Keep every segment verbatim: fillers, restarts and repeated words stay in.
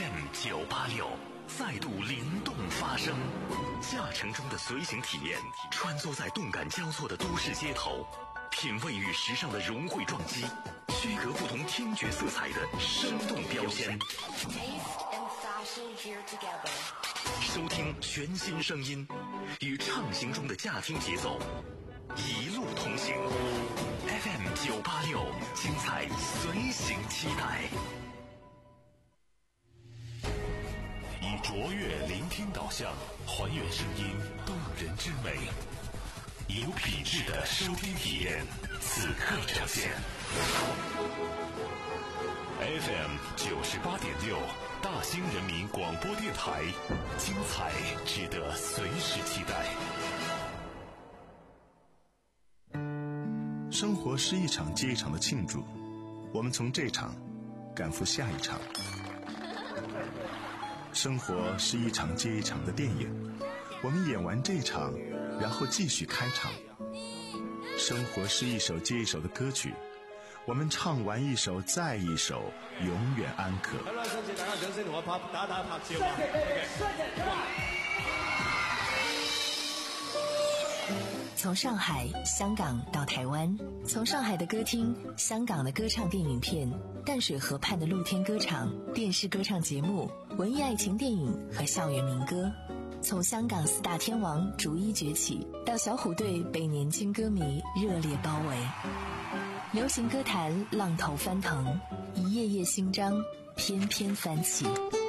F M 九八六再度灵动发声，驾乘中的随行体验，穿梭在动感交错的都市街头，品味与时尚的融汇撞击，区隔不同听觉色彩的生动标签。收听全新声音，与畅行中的驾听节奏一路同行。F M 九八六，精彩随行期待。以卓越聆听导向，还原声音动人之美，以有品质的收听体验，此刻呈现。F M 九十八点六，大兴人民广播电台，精彩值得随时期待。 生活是一场接一场的庆祝，我们从这场赶赴下一场。生活是一场接一场的电影，我们演完这场，然后继续开场。生活是一首接一首的歌曲，我们唱完一首再一首，永远安可。好啦，多謝大家掌聲同我拍打打拍照啊 ！OK。 从上海、香港到台湾，从上海的歌厅、香港的歌唱电影片、淡水河畔的露天歌场、电视歌唱节目、文艺爱情电影和校园民歌，从香港四大天王逐一崛起，到小虎队被年轻歌迷热烈包围，流行歌坛浪头翻腾，一页页新章翩翩翻起。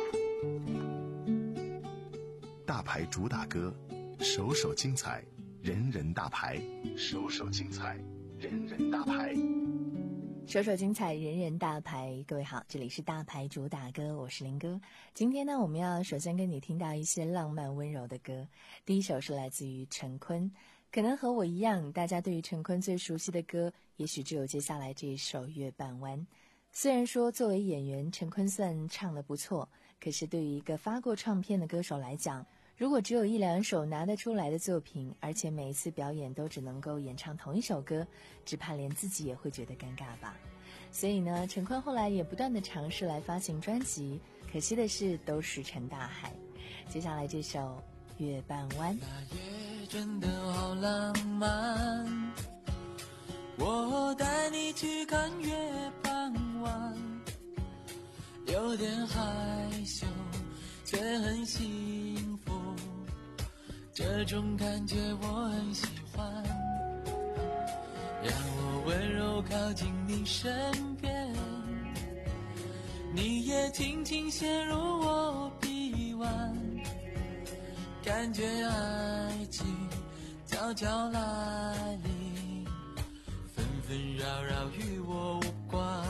大牌主打歌，首首精彩，人人大牌，首首精彩，人人大牌， 首首精彩，人人大牌。各位好，这里是大牌主打歌，我是林哥。今天呢，我们要首先跟你听到一些浪漫温柔的歌。第一首是来自于陈坤，可能和我一样，大家对于陈坤最熟悉的歌，也许只有接下来这一首《月半弯》。虽然说作为演员，陈坤算唱得不错，可是对于一个发过唱片的歌手来讲，如果只有一两首拿得出来的作品，而且每一次表演都只能够演唱同一首歌，只怕连自己也会觉得尴尬吧。所以呢，陈坤后来也不断地尝试来发行专辑，可惜的是都石沉大海。接下来这首《月半弯》。 那夜真的好浪漫，我带你去看月半弯，有点害羞却很幸福，这种感觉我很喜欢，让我温柔靠近你身边，你也轻轻陷入我臂弯，感觉爱情悄悄来临，纷纷扰扰与我无关，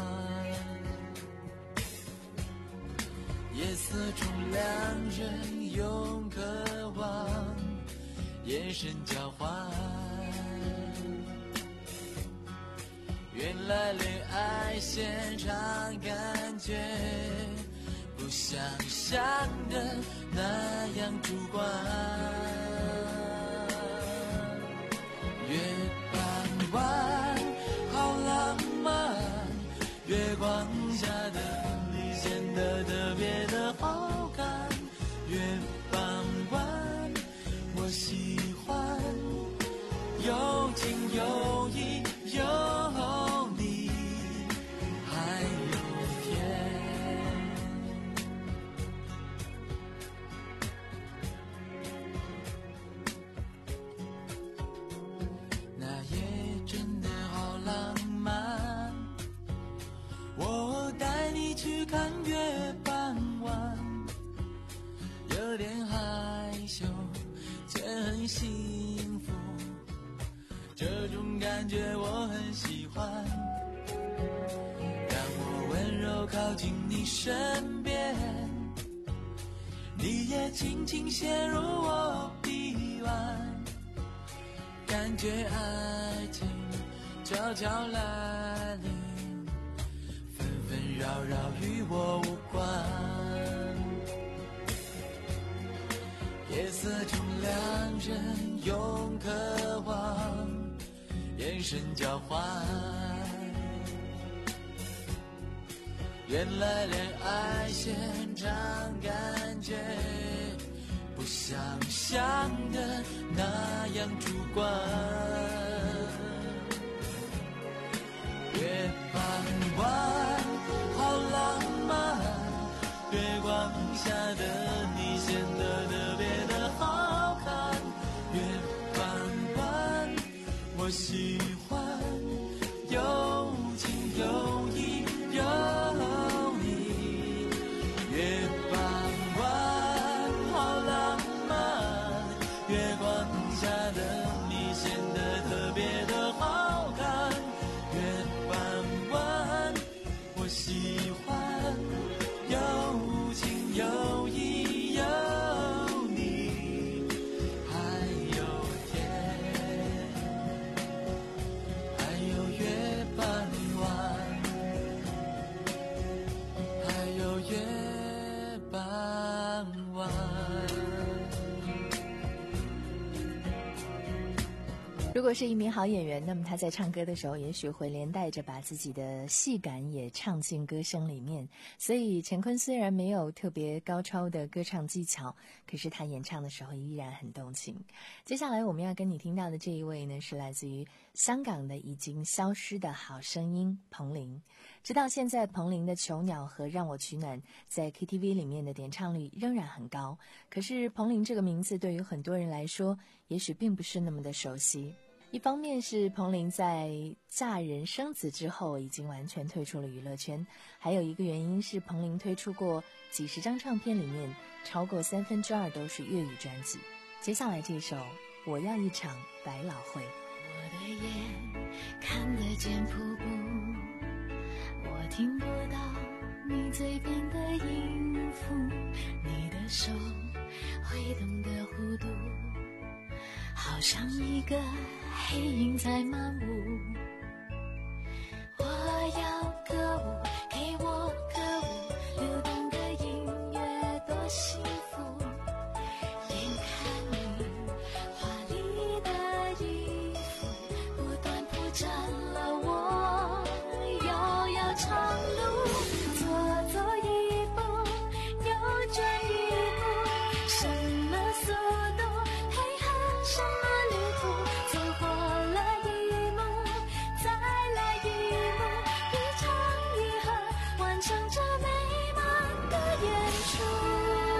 夜色中两人用渴望眼神交换，原来恋爱现场感觉不像想的那样主观，月半弯好浪漫，月光下的你显得特别的好看，月半弯我喜欢，有情有义有你还有天。那夜真的好浪漫，我带你去看月半弯，有点害羞却很幸福，这种感觉我很喜欢，让我温柔靠近你身边，你也轻轻陷入我臂弯，感觉爱情悄悄来临，纷纷扰扰与我无关，夜色中两人用渴望眼神交换， 原来恋爱现场感觉不像想的那样主观。月傍晚好浪漫，月光下的你显得特别的好看。月傍晚我喜欢有情有义有你。月傍晚好浪漫，月光下的你显得特别的好看。月傍晚我喜欢有情有义有你，还有天，还有月傍晚，还有月傍晚。 如果是一名好演员，那么他在唱歌的时候也许会连带着把自己的戏感也唱进歌声里面。所以陈坤虽然没有特别高超的歌唱技巧，可是他演唱的时候依然很动情。接下来我们要跟你听到的这一位呢，是来自于香港的已经消失的好声音彭羚。直到现在，彭羚的《囚鸟》和《让我取暖》在 K T V 里面的点唱率仍然很高。可是彭羚这个名字对于很多人来说也许并不是那么的熟悉。一方面是彭羚在嫁人生子之后已经完全退出了娱乐圈，还有一个原因是彭羚推出过几十张唱片，里面超过三分之二都是粤语专辑。接下来这首《我要一场百老汇》。 我的眼看得见瀑布，我听不到你嘴边的音符，你的手挥动的弧度好像一个黑影在漫舞。我要歌舞，给我歌舞，流动的音乐多幸福。眼看你华丽的衣服不断铺展了我遥遥长路，左走一步，右转一步，什么速度配合什么旅途，走过了一幕，再来一幕，一唱一和，完成这美满的演出。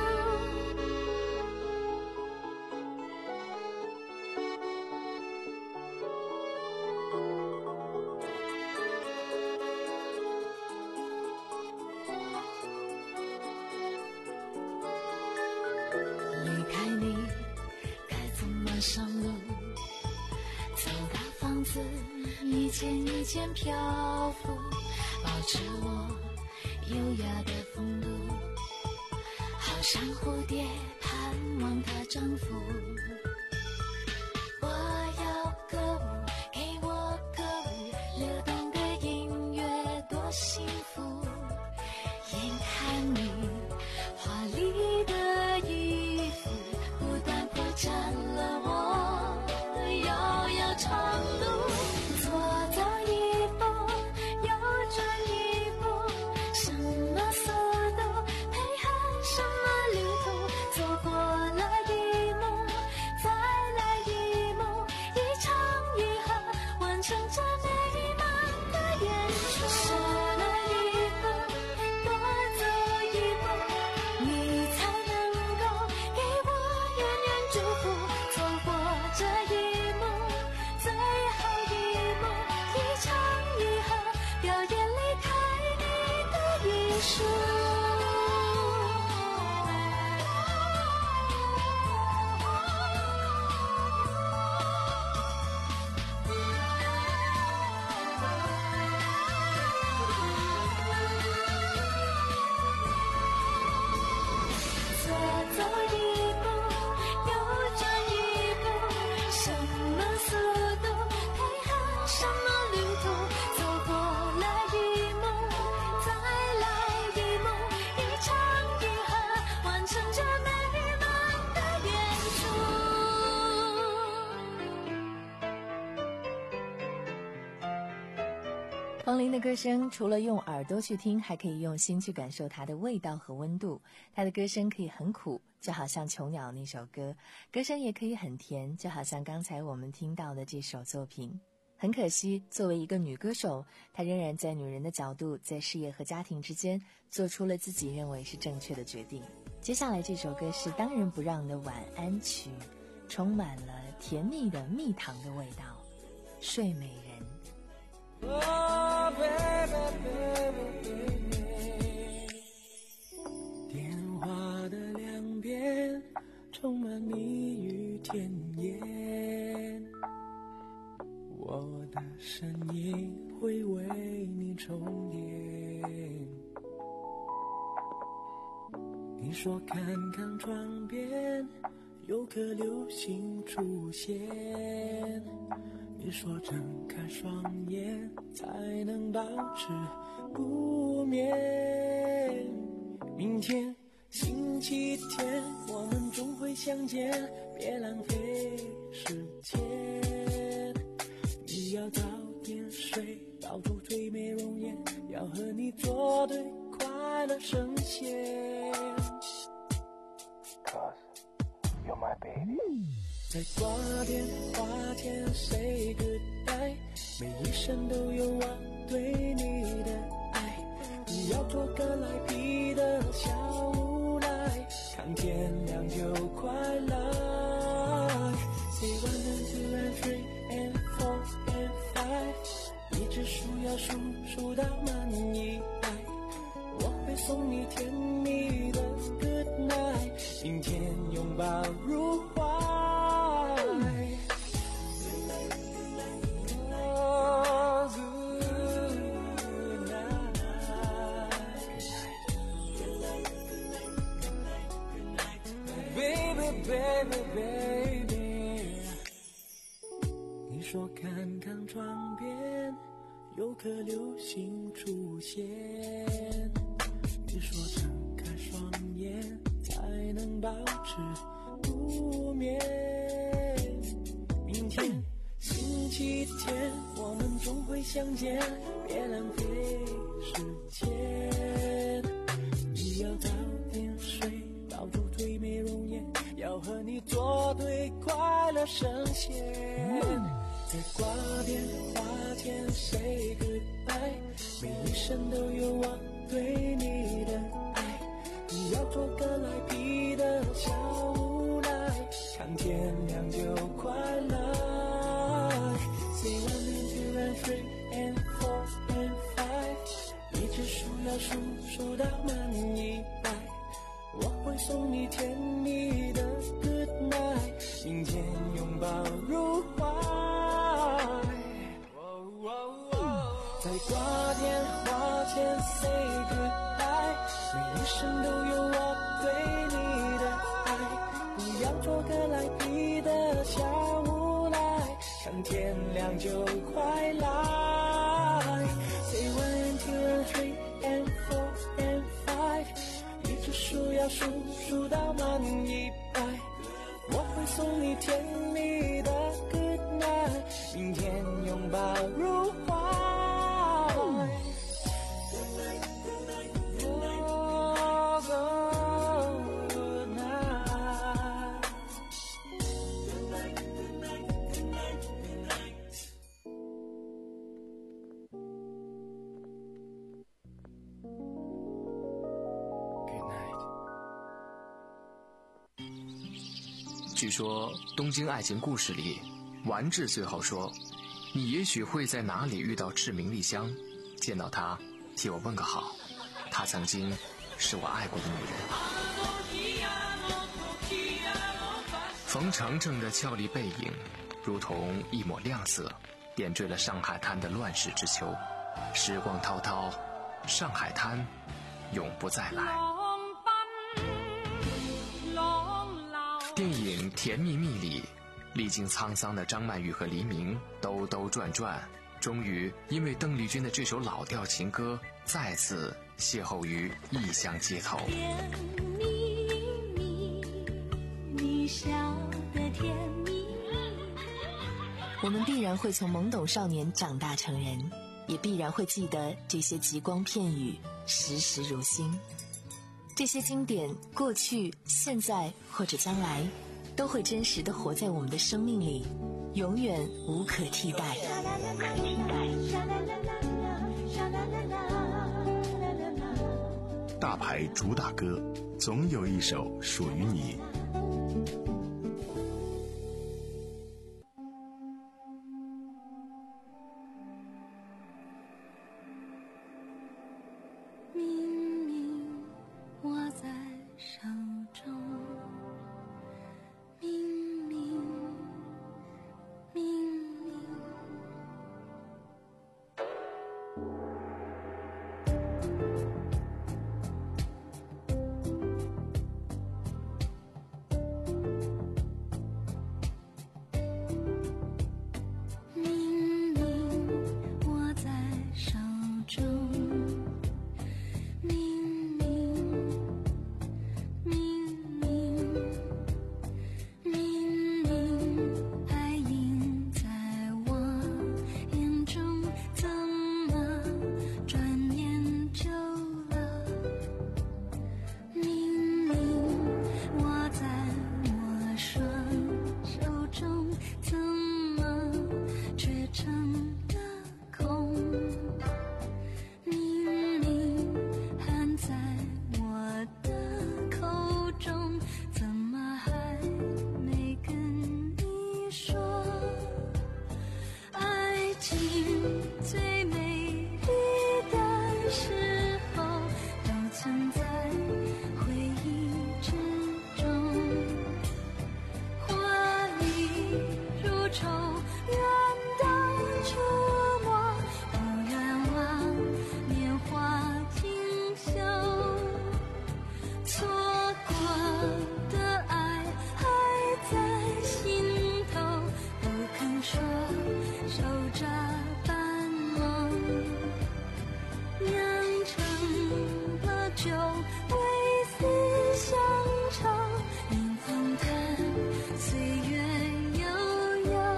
离开你该怎么上路，走到房子一间一间漂浮，保持我优雅的风度，好像蝴蝶盼望它征服。我要歌舞，给我歌舞，流动的音乐多幸福。眼看你华丽的衣服不断铺展了我遥遥长路，左走一步，右转一步，什么速度配合什么旅途，走过了一幕，再来一幕，一唱一和，完成这美满的演出。少了一步，多走一步，你才能够给我远远祝福。错过这一幕，最后一幕，一唱一和，表演离开你的艺术。左走一步，右转一步，什么速度配合什么旅途，走过了一幕，再来一幕， 黄龄的歌声除了用耳朵去听，还可以用心去感受它的味道和温度。她的歌声可以很苦，就好像《囚鸟》那首歌，歌声也可以很甜，就好像刚才我们听到的这首作品。很可惜，作为一个女歌手，她仍然在女人的角度，在事业和家庭之间做出了自己认为是正确的决定。接下来这首歌是当仁不让的晚安曲，充满了甜蜜的蜜糖的味道。睡美人。 Oh, baby, baby, baby. 电话的两边充满蜜语甜言，我的声音会为你充电。你说看看窗边有颗流星出现，你说睁开双眼才能保持不眠。明天星期天我们终会相见，别浪费时间。你要早点睡，保住最美容颜，要和你作对，快乐神仙。You're my baby。在挂电话前 say goodbye， 每一声都有我对你的爱。你要做个来皮的小无赖，看天亮就快来。Say one and two and three and four and five， 一直数要数数到满一百，我会送你甜蜜的 good night， 明天拥抱入怀。Baby, baby， 你说看看窗边有颗流星出现，你说睁开双眼才能保持不眠。明天星期天我们终会相见，别浪费时间。你要早点睡，保住最美容颜，要和你作对，快乐神仙。在挂电话前 say goodbye， 每一声都有我对你的爱。你要做个来皮的小无赖，看天亮就快来。Say one and two and three and four and five， 一直数要数数到满一百，我会送你甜蜜的 good night， 明天拥抱入怀。在挂电话前 say goodbye， 每一声都有我对你的爱。你要做个来皮的小无赖，看天亮就快来。Say one and two and three and four and five，一直数要数数到满一百，我会送你甜蜜的 good night， 明天拥抱入怀。 据说《东京爱情故事》里，丸治最后说：“你也许会在哪里遇到赤名莉香，见到她，替我问个好。她曾经是我爱过的女人。”冯程程的俏丽背影，如同一抹亮色，点缀了上海滩的乱世之秋。时光滔滔，上海滩永不再来。电影《甜蜜蜜》里，历经沧桑的张曼玉和黎明兜兜转转，终于因为邓丽君的这首老调情歌，再次邂逅于异乡街头。 甜蜜蜜，你笑得甜蜜蜜。 我们必然会从懵懂少年长大成人， 也必然会记得这些极光片语，时时如新。这些经典，过去、现在或者将来，都会真实地活在我们的生命里，永远无可替代。 大牌主打歌，总有一首属于你。 明明握在手中，明明明明明明握在手中，明明明明明明爱映在我眼中，怎么转眼就了？明明握在我双手中，怎么却成了空？明明含在我的口中，怎么还没跟你说？爱情最美丽的时候，都存在回忆之中。花里如愁，远的触摸，不愿忘年华锦绣。错过的爱还在心头，不肯说，守着半梦，酿成了酒，为思乡愁，迎风叹岁月悠悠。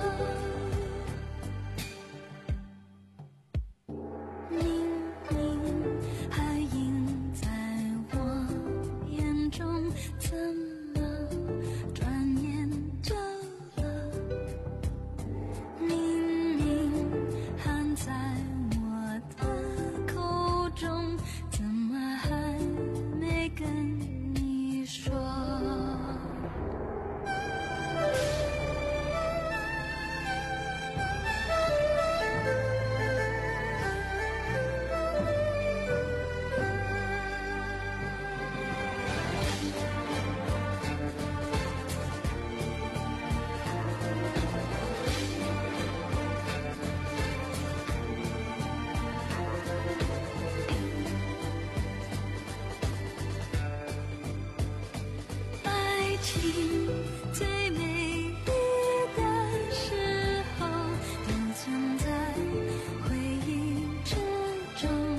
明明还映在我眼中，怎么转眼就了？明明含在我的口中，怎么还没跟你说？爱情最美丽的时候，都存在回忆之中。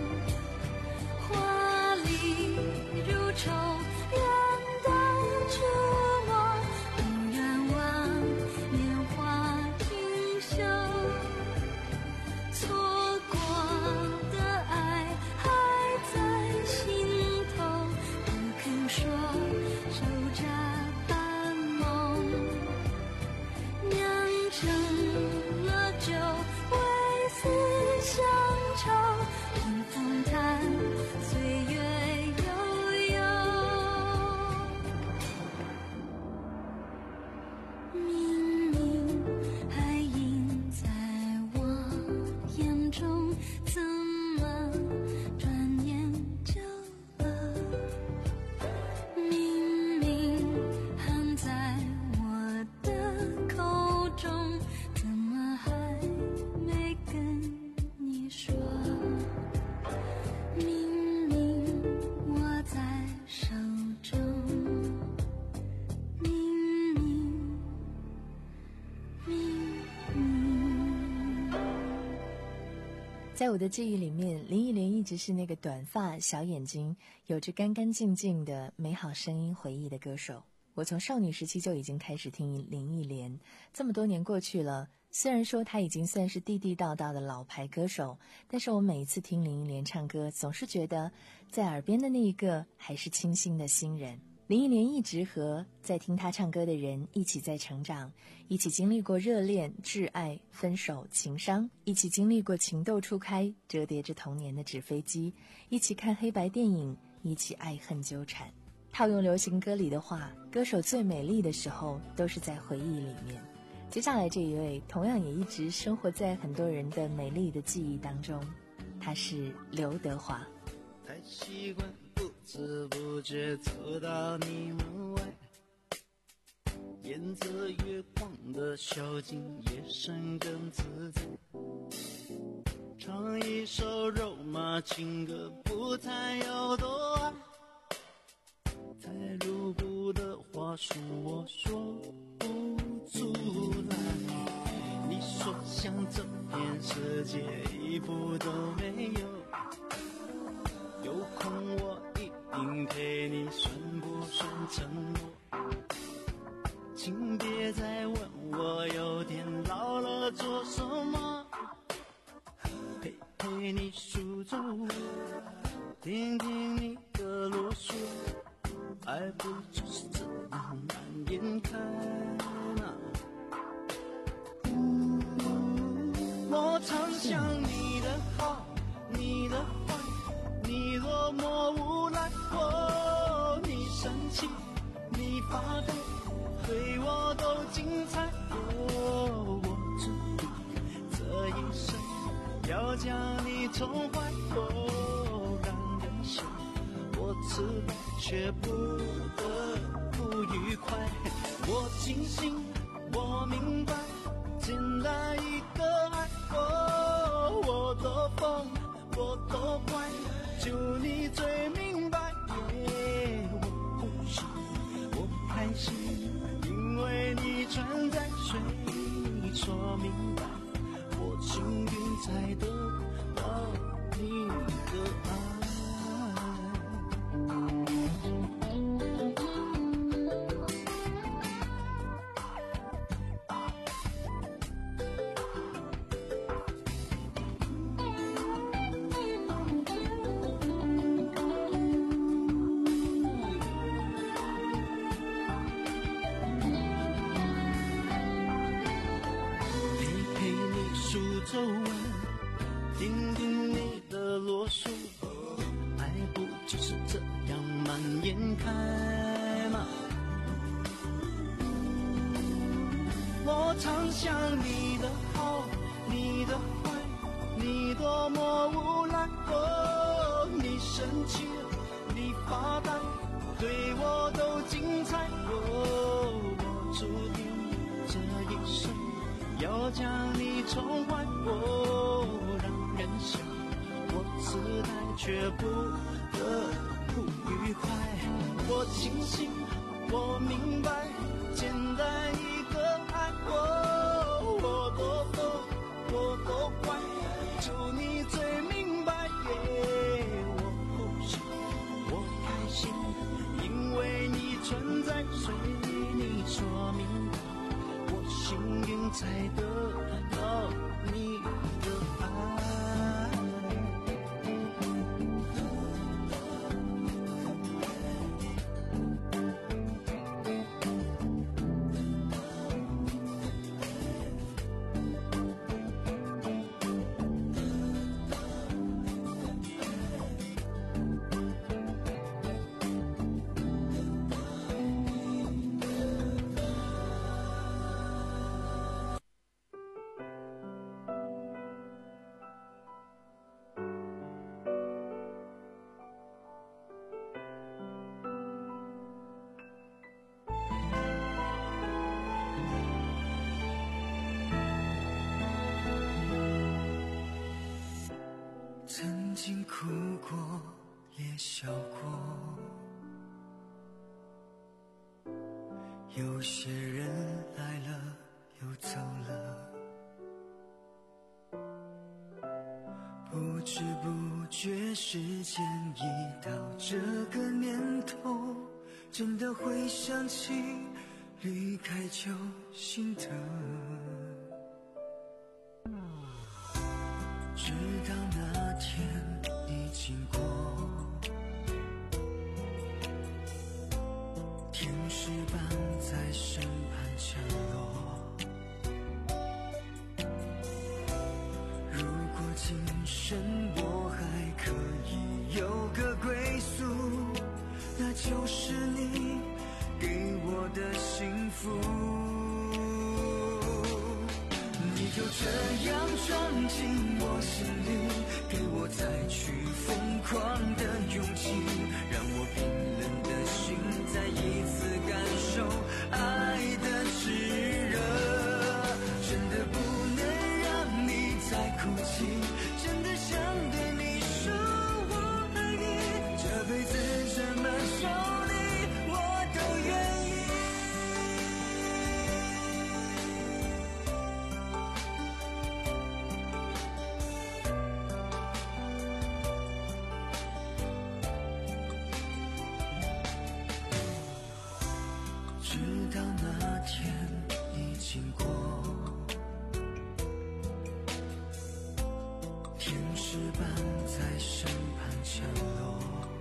花里如愁，远的触摸，不愿忘年华锦绣。错过的爱还在心头，不肯说，守着半梦，酿成了酒，为思乡愁，迎风叹岁月悠悠。明明还映在我眼中，怎么转眼就了？明明含在我的口中，怎么还没跟你说？明明握在手中，明明明明。 在我的记忆里面，林忆莲一直是那个短发、小眼睛，有着干干净净的美好声音回忆的歌手。我从少女时期就已经开始听林忆莲，这么多年过去了， 虽然说他已经算是地地道道的老牌歌手，但是我每一次听林忆莲唱歌，总是觉得在耳边的那一个还是清新的新人。林忆莲一直和在听她唱歌的人一起在成长，一起经历过热恋、挚爱、分手、情伤，一起经历过情窦初开、折叠着童年的纸飞机，一起看黑白电影，一起爱恨纠缠。套用流行歌里的话，歌手最美丽的时候都是在回忆里面。接下来这一位同样也一直生活在很多人的美丽的记忆当中，她是刘德华。 太习惯不知不觉走到你门外，沿着月光的小径，夜深更自在，唱一首肉麻情歌，不谈有多爱。太露骨的话术我说不出来，你说像这片世界一步都没有，有空我一定陪你，算不算承诺？请别再问我有点老了做什么，陪陪你数着我，听听你的啰嗦，爱不就是这样蔓延开吗？我常想你的好，你的坏，你多么无赖，哦，你生气，你发呆，对我都精彩，哦，我注定这一生要将你宠坏，哦，让人笑，我知道却不得不愉快，我清醒，我明白，简单一个爱，哦，我多疯，我多坏，就你最明白，耶，我不行，我开心，因为你存在，所以你说明白，我幸运才得到你的爱。皱纹，听听你的啰嗦，爱不就是这样蔓延开吗？我常想你的好，你的坏，你多么无赖，哦，你生气了，你发呆，对我都精彩，哦，我注定这一生要将你宠坏，哦，让人笑，我自带却不得不愉快，我清醒，我明白，简单一个爱，哦，我多疯，我多坏，就你最明白，耶，我不行，我开心，因为你存在，随你说明白，我幸运才得到你的爱。 曾经哭过，也笑过，有些人来了又走了，不知不觉时间已到这个年头，真的会想起离开就心疼。 石板在身旁降落。如果今生我还可以有个归宿，那就是你给我的幸福。你就这样装进我心里，给我再去疯狂的勇气，让我冰冷的心再一次感受爱的炽热。真的不能让你再哭泣，真的想对你说我爱你，这辈子怎么受你我都愿意。直到那天已经过，天使般在身旁降落。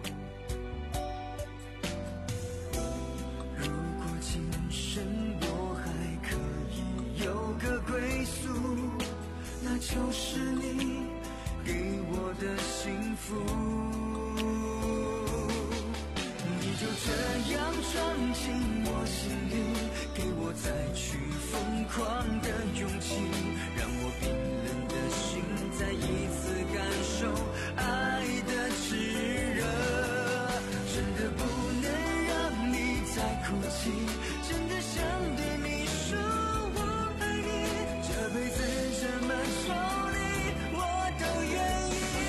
如果今生我还可以有个归宿，那就是你给我的幸福。你就这样装进我心里，给我再去疯狂的勇气，让我冰冷的心再一次感受爱的炽热。真的不能让你再哭泣，真的想对你说我爱你，这辈子怎么说你我都愿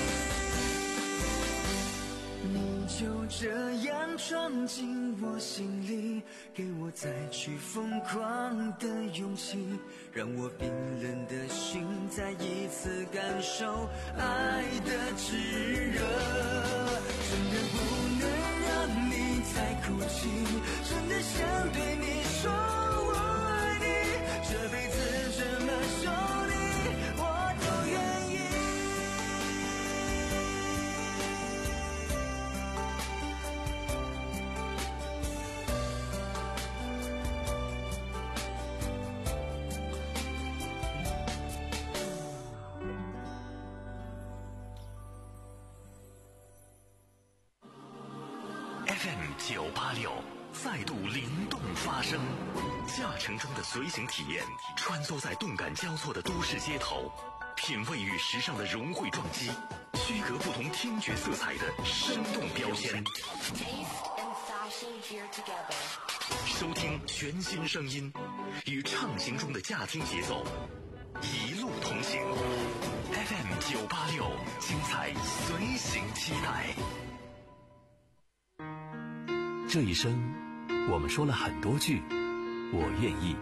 意。你就这样装进我心里，给我再去疯狂的勇气，让我冰冷的心再一次感受爱的炽热。真的不能让你再哭泣，真的想对你说我爱你，这辈子怎么说你我都愿意。 F M 九八六再度灵动发声，驾乘中的随行体验，穿梭在动感交错的都市街头，品味与时尚的融汇撞击，区隔不同听觉色彩的生动标签。收听全新声音，与畅行中的驾听节奏，一路同行。F M 九八六，精彩随行期待。 这一生，我们说了很多句“我愿意”。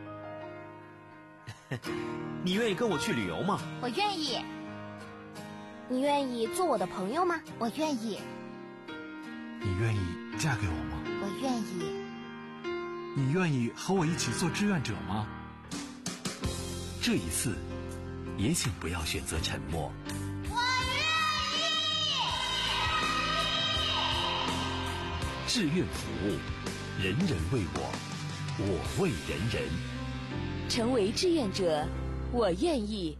你愿意跟我去旅游吗？ 我愿意。你愿意做我的朋友吗？我愿意。 你愿意嫁给我吗？ 我愿意。 你愿意和我一起做志愿者吗？ 这一次，也请不要选择沉默。 我愿意。 志愿服务，人人为我，我为人人。 成为志愿者，我愿意。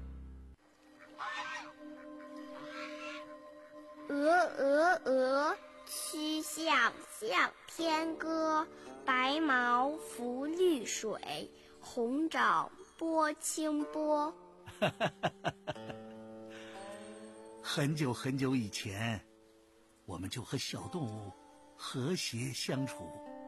鹅鹅鹅，曲项向天歌。白毛浮绿水，红掌拨清波。 很久很久以前，我们就和小动物和谐相处。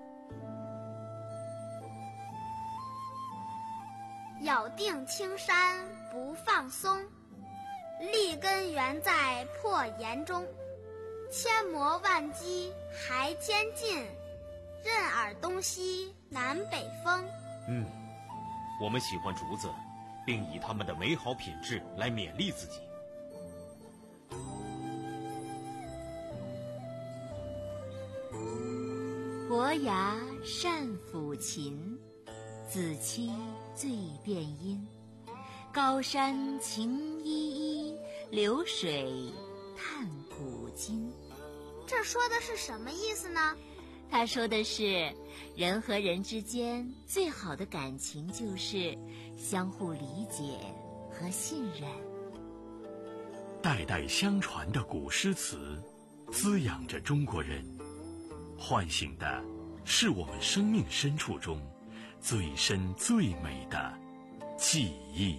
咬定青山不放松，立根原在破岩中。千磨万击还坚劲，任尔东西南北风。 嗯，我们喜欢竹子，并以它们的美好品质来勉励自己。 伯牙善抚琴，子期醉辨音。高山晴依依，流水叹古今。 这说的是什么意思呢？ 他说的是，人和人之间最好的感情就是相互理解和信任。 代代相传的古诗词，滋养着中国人，唤醒的是我们生命深处中最深最美的记忆。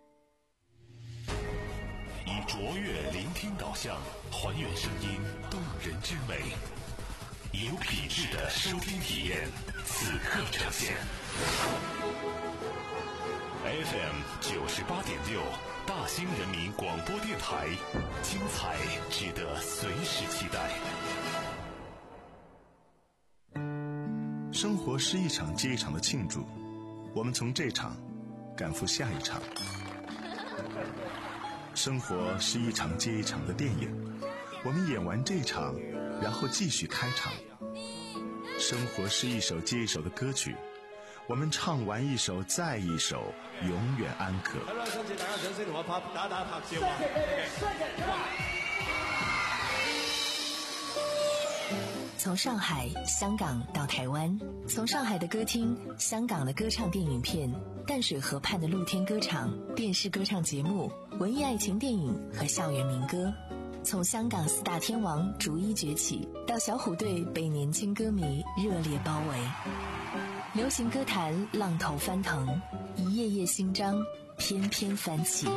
以卓越聆听导向，还原声音动人之美，有品质的收听体验，此刻呈现。F M 九十八点六，大兴人民广播电台，精彩值得随时期待。 生活是一场接一场的庆祝，我们从这场赶赴下一场。生活是一场接一场的电影，我们演完这场，然后继续开场。生活是一首接一首的歌曲，我们唱完一首再一首，永远安可。 从上海、香港到台湾，从上海的歌厅、香港的歌唱电影片、淡水河畔的露天歌场、电视歌唱节目、文艺爱情电影和校园民歌，从香港四大天王逐一崛起，到小虎队被年轻歌迷热烈包围，流行歌坛浪头翻腾，一页页新章翩翩翻起。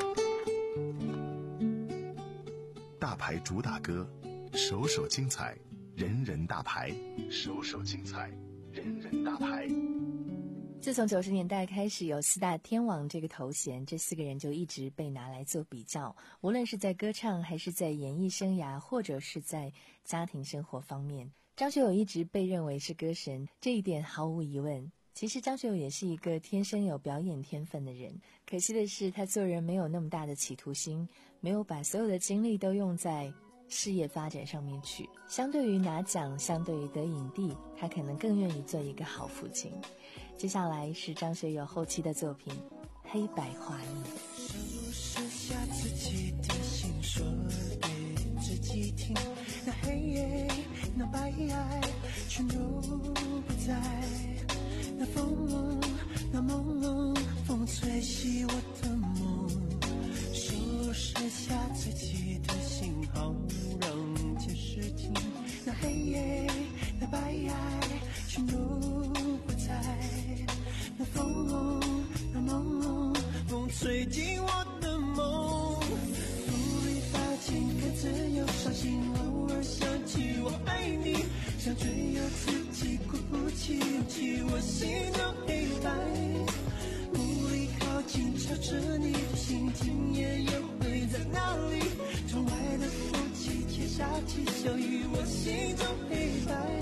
大牌主打歌，首首精彩，人人大牌，首首精彩，人人大牌。 自从九十年代开始有四大天王这个头衔，这四个人就一直被拿来做比较，无论是在歌唱还是在演艺生涯或者是在家庭生活方面，张学友一直被认为是歌神，这一点毫无疑问。其实张学友也是一个天生有表演天分的人，可惜的是他做人没有那么大的企图心，没有把所有的精力都用在事业发展上面去。相对于拿奖，相对于得影帝，他可能更愿意做一个好父亲。接下来是张学友后期的作品《黑白画意》。 收拾下自己的心，说给自己听，那黑夜那白爱全都不在，那风那梦风吹熄我的梦，收拾下自己的心，好让件事情，那黑夜那白爱全都不在，那风那梦风吹进我的梦，无力发情看自由伤心，偶尔想起我爱你，想只有自己鼓不起勇气，我心中黑白，无力靠近朝着你的心，今夜又会在哪里？窗外的风气天下起小雨，我心中黑白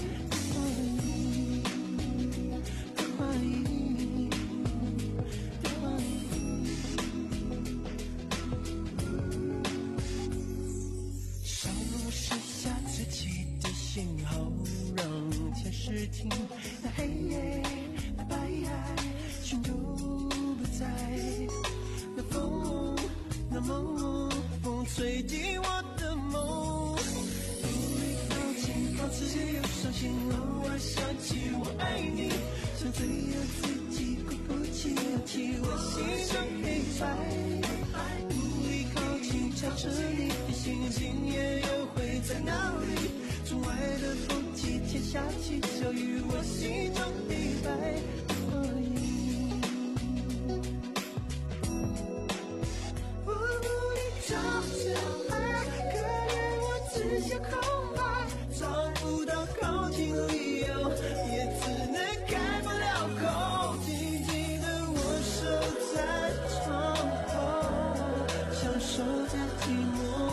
的画意，的画意，收拾下自己的心，好让天使听，那黑夜那白爱全都不在，那风那梦风吹进我的梦，无力靠近靠自由伤心，偶尔想起我爱你，想只有自己鼓不起勇气，我心中黑白，无力靠近朝着你的心，今夜又会在哪里？窗外的风起天下起小雨，我心中黑白的画意，无力找着爱，可怜我只想空白，找不到靠近理由，也只能开不了口，静静的我守在窗后，享受着寂寞。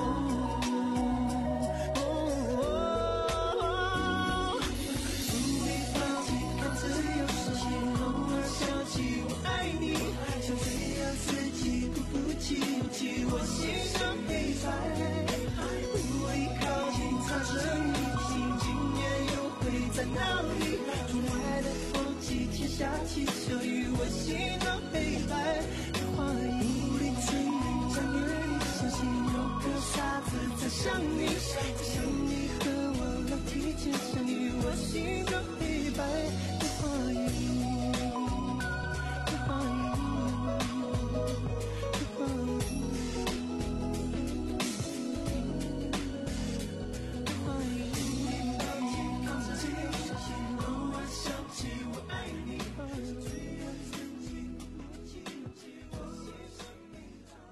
我心中黑白，无力靠近，藏着你的心，今夜又会在哪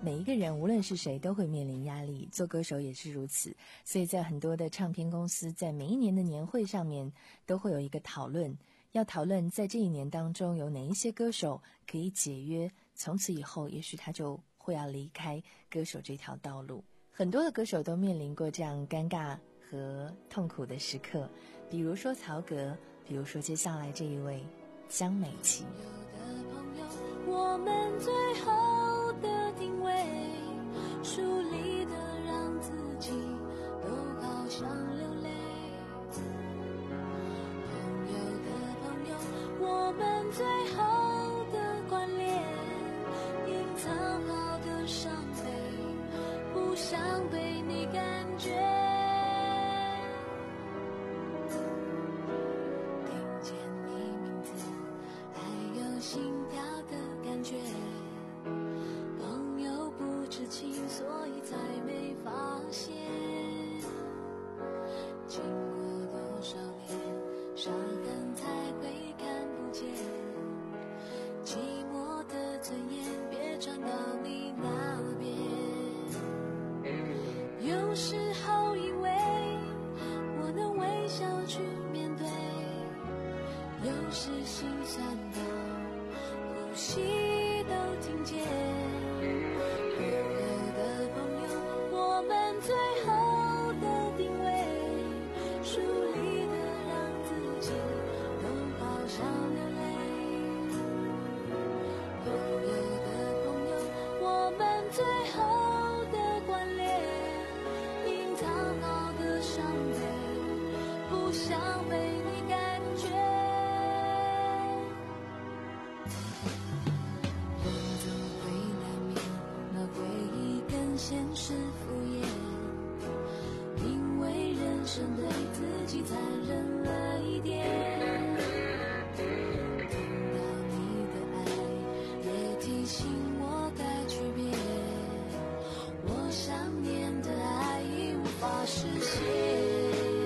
每一个人无论是谁都会面临压力，做歌手也是如此。所以在很多的唱片公司在每一年的年会上面都会有一个讨论，要讨论在这一年当中有哪一些歌手可以解约，从此以后也许他就会要离开歌手这条道路。很多的歌手都面临过这样尴尬和痛苦的时刻，比如说曹格，比如说接下来这一位江美琪。 我们最后的定位，疏离的让自己都好想流泪。朋友的朋友，我们最后的关联，隐藏好的伤悲，不想被你感觉。听见你名字，还有心跳的感觉，朋友不知情，所以才没发现。经过多少年，伤痕才会看不见。寂寞的尊严，别传到你那边。有时候以为我能微笑去面对，有时心酸到呼吸都听见。朋友的朋友，我们最后的定位，疏离的让自己都好想流泪。朋友的朋友，我们最后的关联，隐藏好的伤悲，不想被你感觉。现实敷衍，因为人生对自己残忍了一点。听到你的爱，也提醒我该区别。我想念的爱已无法实现。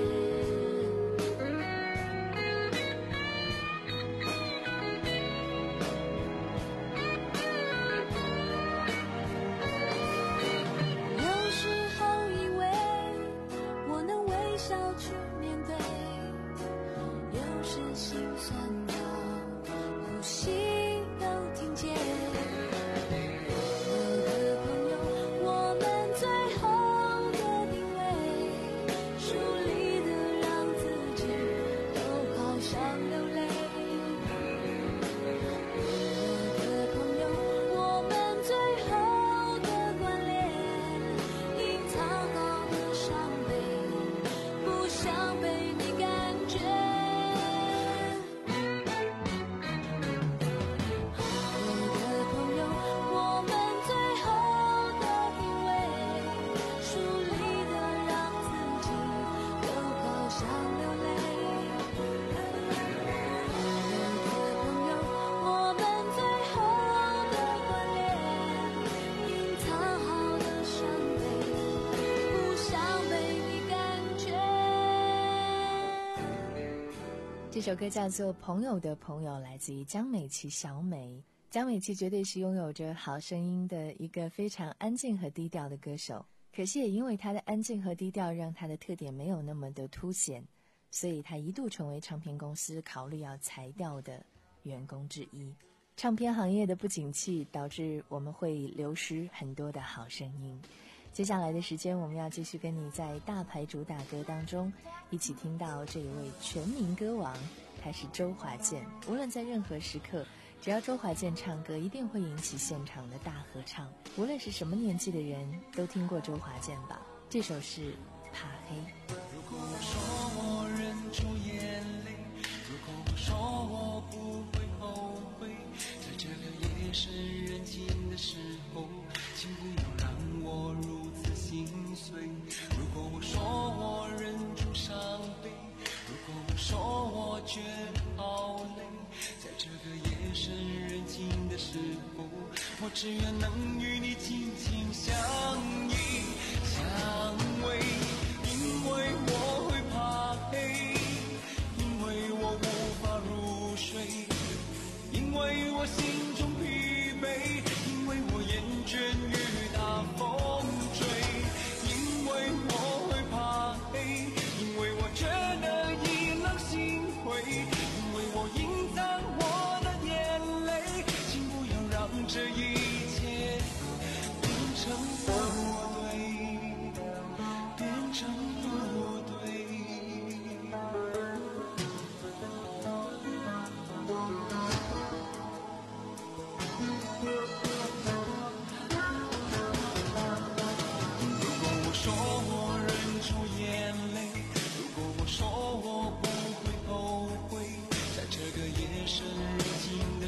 这首歌叫做《朋友的朋友》，来自于江美琪小美。江美琪绝对是拥有着好声音的一个非常安静和低调的歌手，可惜也因为她的安静和低调，让她的特点没有那么的凸显，所以她一度成为唱片公司考虑要裁掉的员工之一。唱片行业的不景气导致我们会流失很多的好声音。接下来的时间，我们要继续跟你在大牌主打歌当中一起听到这一位全民歌王，他是周华健。无论在任何时刻，只要周华健唱歌，一定会引起现场的大合唱。无论是什么年纪的人，都听过周华健吧？这首是《怕黑》。 如果我说我忍住眼泪，如果我说我不会后悔，在这个夜深人静的时候，请不要让我如此心碎。如果我说我忍住伤悲，如果我说我觉得好累，在这个夜深人静的时候，我只愿能与你紧紧相依相偎。因为我会怕黑，因为我无法入睡，因为我心中疲惫，因为我厌倦于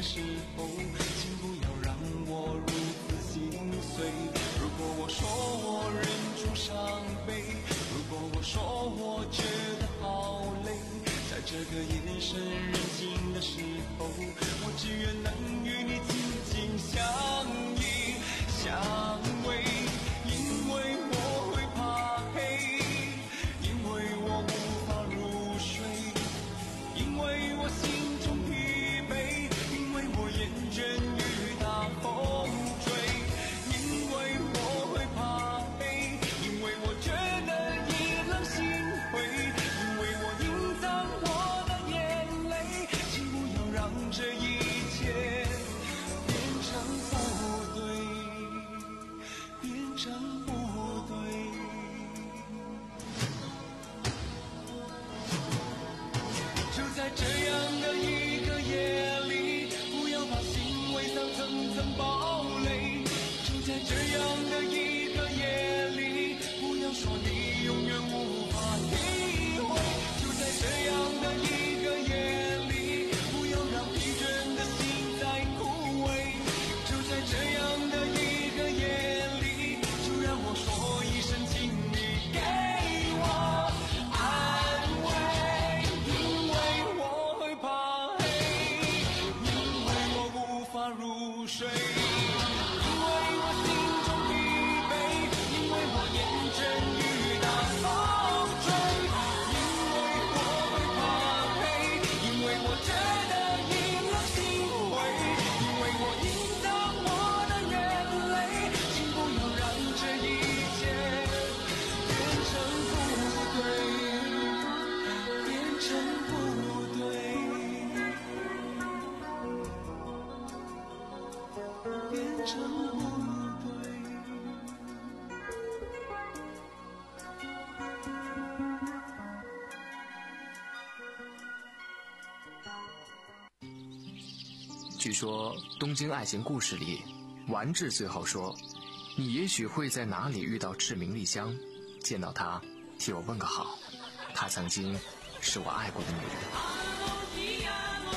时候，请不要让我如此心碎。如果我说我忍住伤悲，如果我说我觉得好累，在这个夜深人静的时候，我只愿能与你紧紧相依相偎。因为我会怕黑，因为我无法入睡，因为我心中疲惫，因为我眼倦雨打风追，因为我会怕黑，因为我觉得意冷心灰，因为我隐藏我的眼泪，请不要让这一切变成不对，变成不对。就在这样的一个夜里，不要把心围上层层堡垒。就在这样的一个夜里，不要说你永远无法体会。就在这样的一个夜里，不要让疲倦的心再枯萎。就在这样的一个夜里，就让我说一声，请你给我安慰。因为我会怕黑，因为我无法入睡，因为我心中疲惫，因为我眼倦雨打风追，因为我会怕黑，因为我觉得意冷心灰，因为我隐藏我的眼泪，请不要让这一切变成不对，变成不对，变成不对。 据说《东京爱情故事》里，丸治最后说：“你也许会在哪里遇到志明丽香，见到她，替我问个好。她曾经是我爱过的女人。”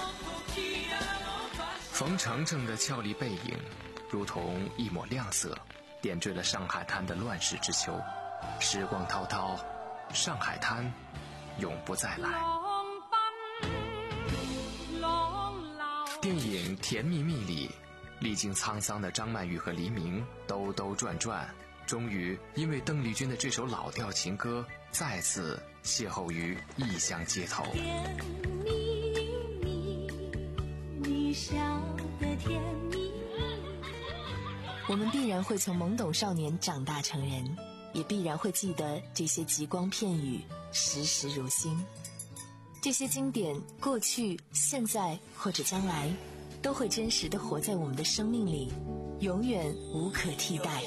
冯程程的俏丽背影，如同一抹亮色，点缀了上海滩的乱世之秋。时光滔滔，上海滩永不再来。电影《甜蜜蜜》里，历经沧桑的张曼玉和黎明兜兜转转，终于因为邓丽君的这首老调情歌，再次邂逅于异乡街头。 甜蜜蜜，你笑得甜蜜。 我们必然会从懵懂少年长大成人，也必然会记得这些极光片语，时时如新。这些经典，过去、现在或者将来，都会真实地活在我们的生命里，永远无可替代。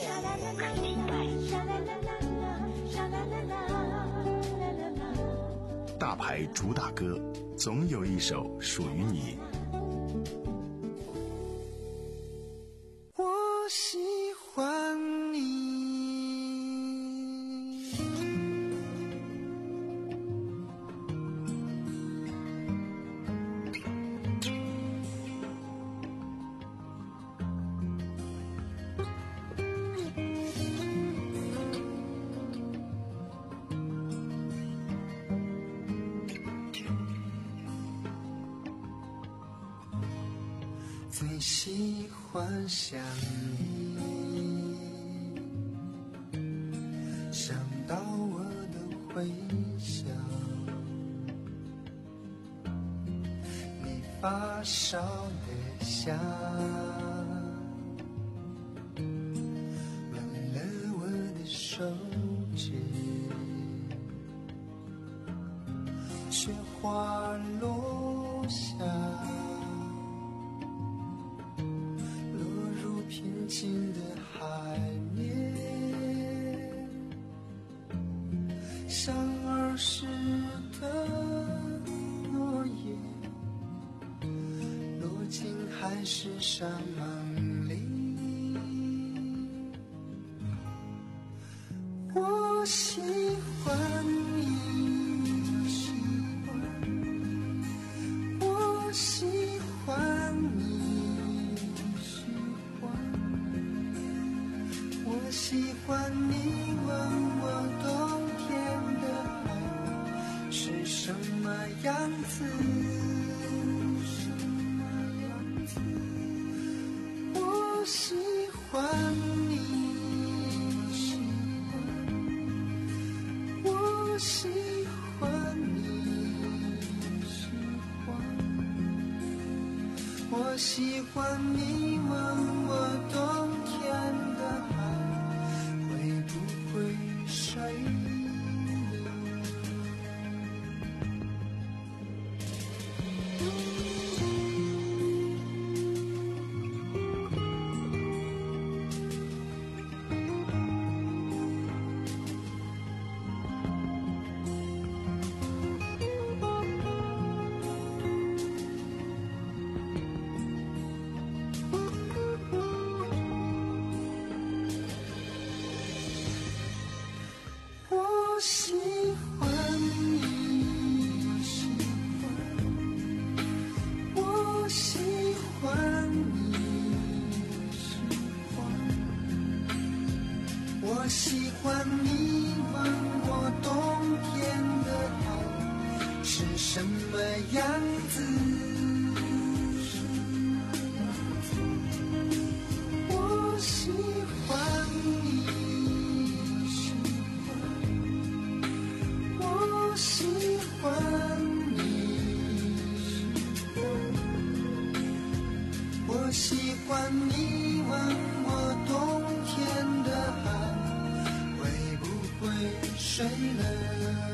大牌主打歌，总有一首属于你。 我喜欢你。最喜欢想你，想到我的微笑，你发烧的笑，吻了我的手指，雪花落下，平静的海面，像儿时的诺言，落进海市沙漠里。我喜欢你，喜欢，我喜欢你。 欢你问我冬天的海是什么样子，我喜欢你，我喜欢你，我喜欢你问我冬天的海会不会睡你。我喜欢你，喜欢，我喜欢你，喜欢，我喜欢你问我冬天的海是什么样子，我喜欢你。我喜欢你，我喜欢你问我冬天的海会不会睡了。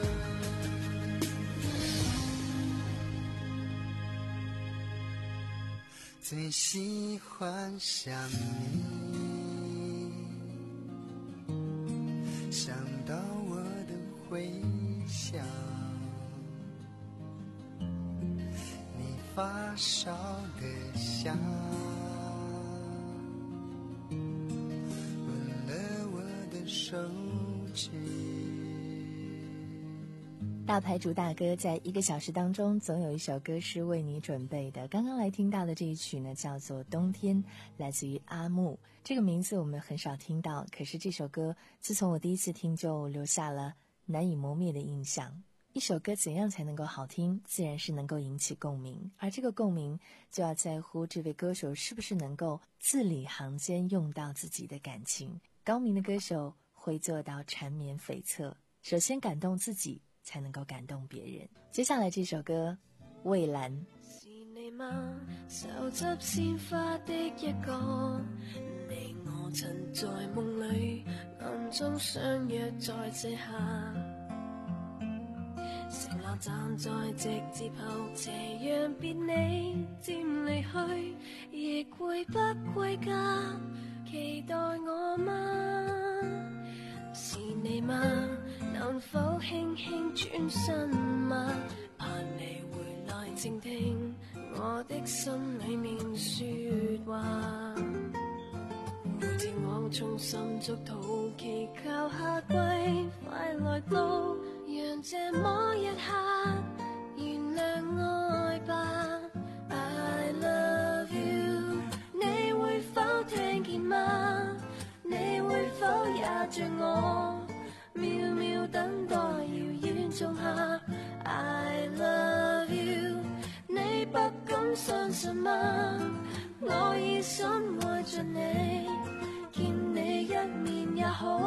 最喜欢想你，想到我的回想，你发烧的香，吻了我的手指。 大牌主大哥在一个小时当中总有一首歌是为你准备的。刚刚来听到的这一曲呢，叫做《冬天》，来自于阿木。这个名字我们很少听到，可是这首歌自从我第一次听就留下了难以磨灭的印象。一首歌怎样才能够好听，自然是能够引起共鸣，而这个共鸣就要在乎这位歌手是不是能够字里行间用到自己的感情。高明的歌手会做到缠绵悱恻，首先感动自己，才能够感动别人。接下来这首歌《蔚蓝》。 是你嗎？手執鮮花的一個，你我曾在夢裏暗中相約在這下，承諾站在直接後斜陽別你漸離去，亦會不歸家，期待我嗎？是你嗎？能否輕輕轉身嗎？盼你回來靜聽我的心裏面說話。每天我從心逐途祈求夏季快來到，讓這麼一刻原諒愛吧。I love you， 你會否聽見嗎？你會否也像我渺渺等待遙遠仲夏。 I love you， 你不敢相信嗎？我已深愛着你，見你一面也好，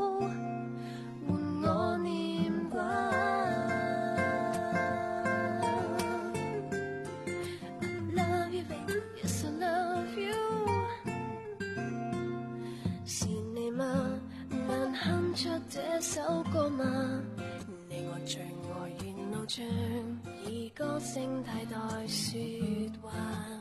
換我念掛。I love you baby， yes I love you， 是你嗎？能哼出這首歌嗎？你我最愛沿路唱，以歌聲替代說話。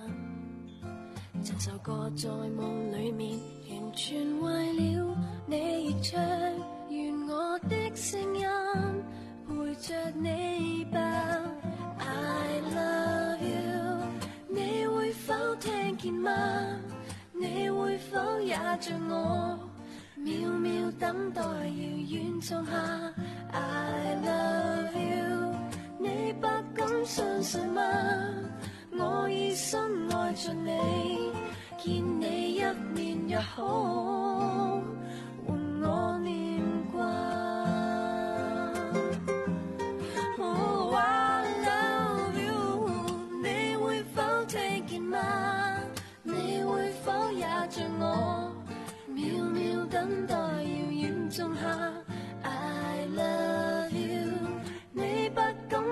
整首歌在夢裡面，完全為了你而唱，願我的聲音陪着你吧。I love you， 你會否聽見嗎？你會否也像我？渺渺等待遙遠仲夏。 I love you， 你不敢相信嗎？我已深愛着你，見你一面也好，換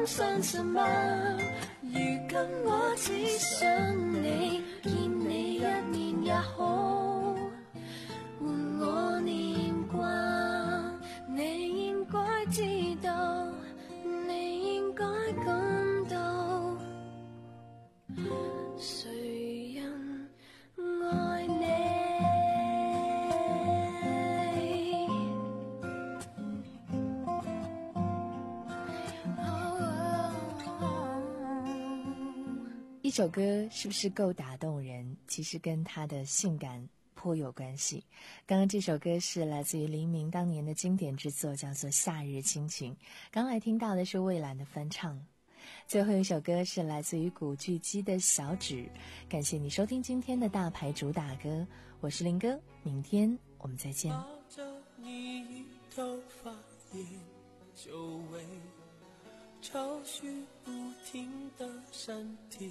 相信什麼？如今我只想你，見你一面也好，換我念掛。你應該知道，你應該感到，誰人愛你？ 一首歌是不是够打动人，其实跟它的性感颇有关系。刚刚这首歌是来自于黎明当年的经典之作，叫做《夏日亲情》。刚才听到的是蔚蓝的翻唱。最后一首歌是来自于古巨基的《小指》。感谢你收听今天的大牌主打歌，我是林哥，明天我们再见。 抱着你头发研究为潮汐不停的身体，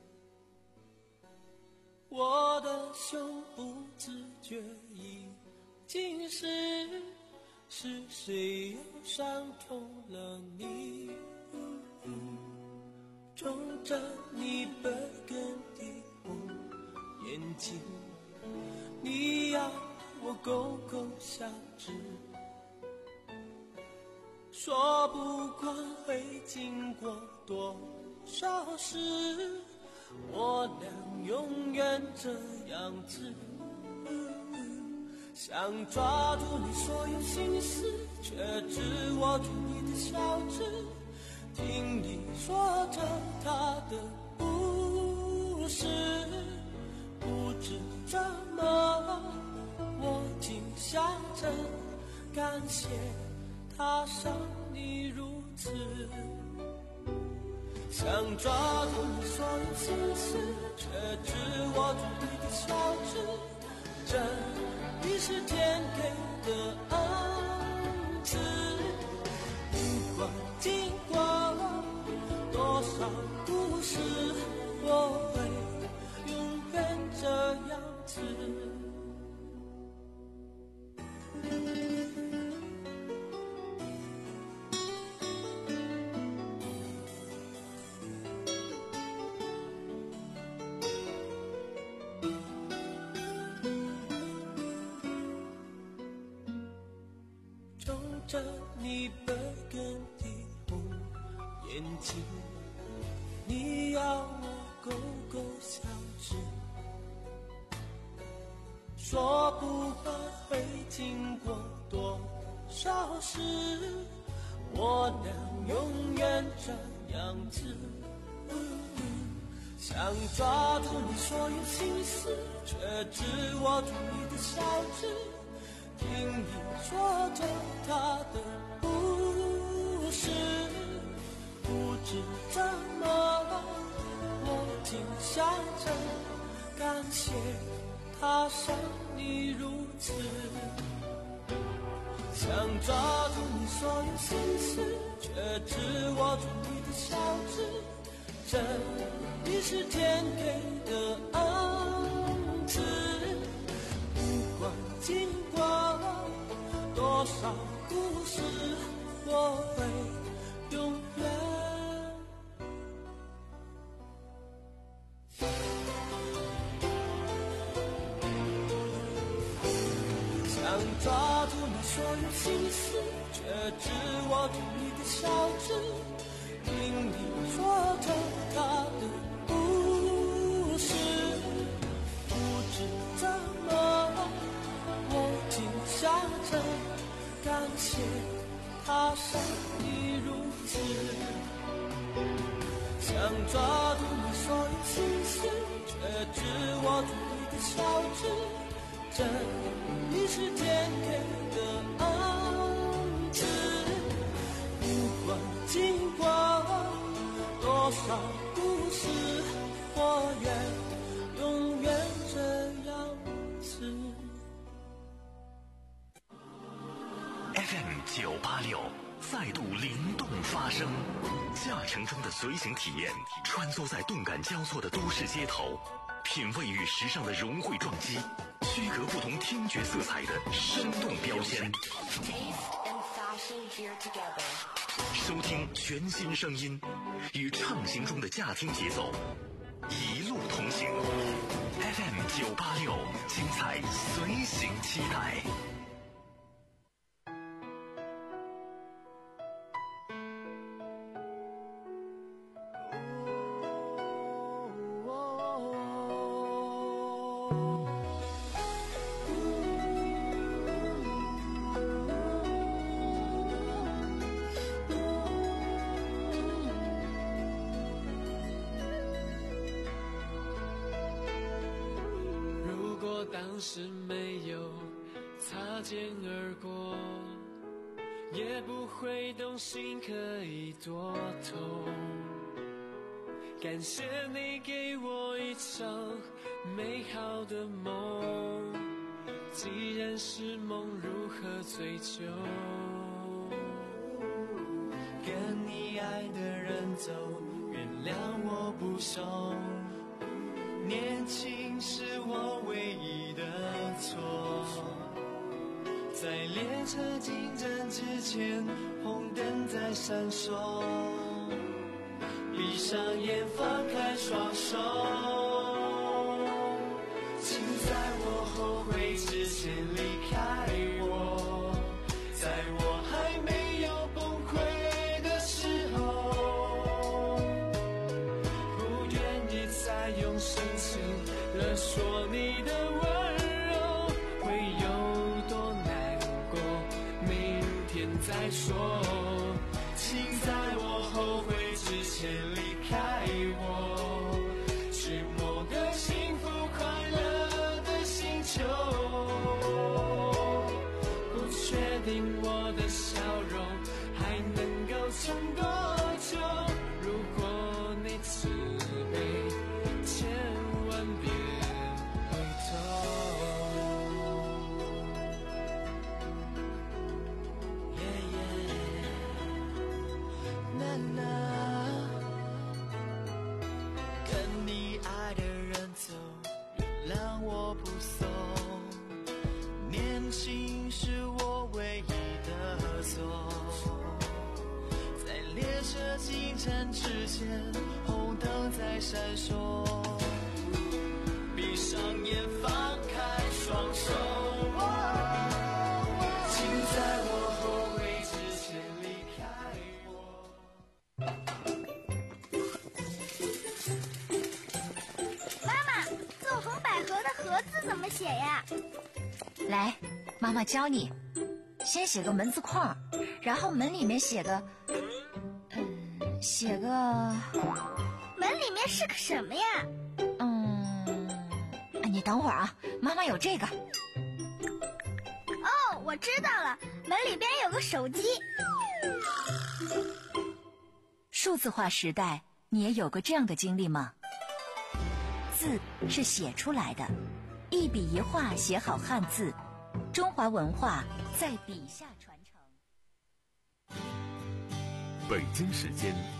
我的胸不自觉已经是是谁又伤痛了你，冲着你本根的红眼睛，你要我勾勾小指，说不管会经过多少事，我俩永远这样子，想抓住你所有心思，却只握住你的小指，听你说着他的故事，不知怎么我竟想着感谢他伤你如此，想抓住你所有心思，却只握住你的小指，这已是天给的恩赐，不管经过多少故事，我会永远这样子。着你本根的红眼睛，你要我勾勾小指，说不管会经过多少事，我俩永远这样子，想抓住你所有心思，却只握住你的小指，听你说着他的故事，不知怎么我竟想着感谢他伤你如此，想抓住你所有心思，却只握住你的小指，这已是天给的恩赐，不管经过多少故事，我会永远想抓住你所有心思，却只握住你的小指，听你说着他的故事，不知怎么我竟想着感谢他伤你如此，想抓住你所有心思，却只握住你的小指，这已是天给的恩赐，不管经过多少故事，我愿永远这样子。 F M 九八六再度灵动发声，驾乘中的随行体验，穿梭在动感交错的都市街头，品味与时尚的融汇撞击，区隔不同听觉色彩的生动标签。 收听全新声音，与畅行中的驾听节奏一路同行。F M 九八六，精彩随行期待。 当时没有擦肩而过，也不会动心可以多痛。感谢你给我一场美好的梦，既然是梦，如何追究？跟你爱的人走，原谅我不怂。年轻是我唯一的错，在列车进站之前，红灯在闪烁，闭上眼，放开双手，请在我后悔之前离开我，在我还没有崩溃的时候，不愿意再用深情勒索你的温柔，会有多难过，明天再说，请在我后悔之前离开我，去某个幸福快乐的星球，不确定我的笑容还能够撑多久，如果你慈悲，千万别回头。Yeah, yeah. 啦啦，跟你爱的人走，原谅我不怂。年轻是我唯一的错，在列车进站之前，红灯在闪烁，闭上眼，放开双手，请在我后悔之前离开我。 妈妈，纵横捭阖的阖字怎么写呀？ 来，妈妈教你，先写个门字框，然后门里面写个，嗯，写个， 门里面是个什么呀？ 嗯，你等会儿啊，妈妈有这个。 哦，我知道了，门里边有个手机。 数字化时代，你也有过这样的经历吗？字是写出来的，一笔一画写好汉字，中华文化在笔下传承。 北京时间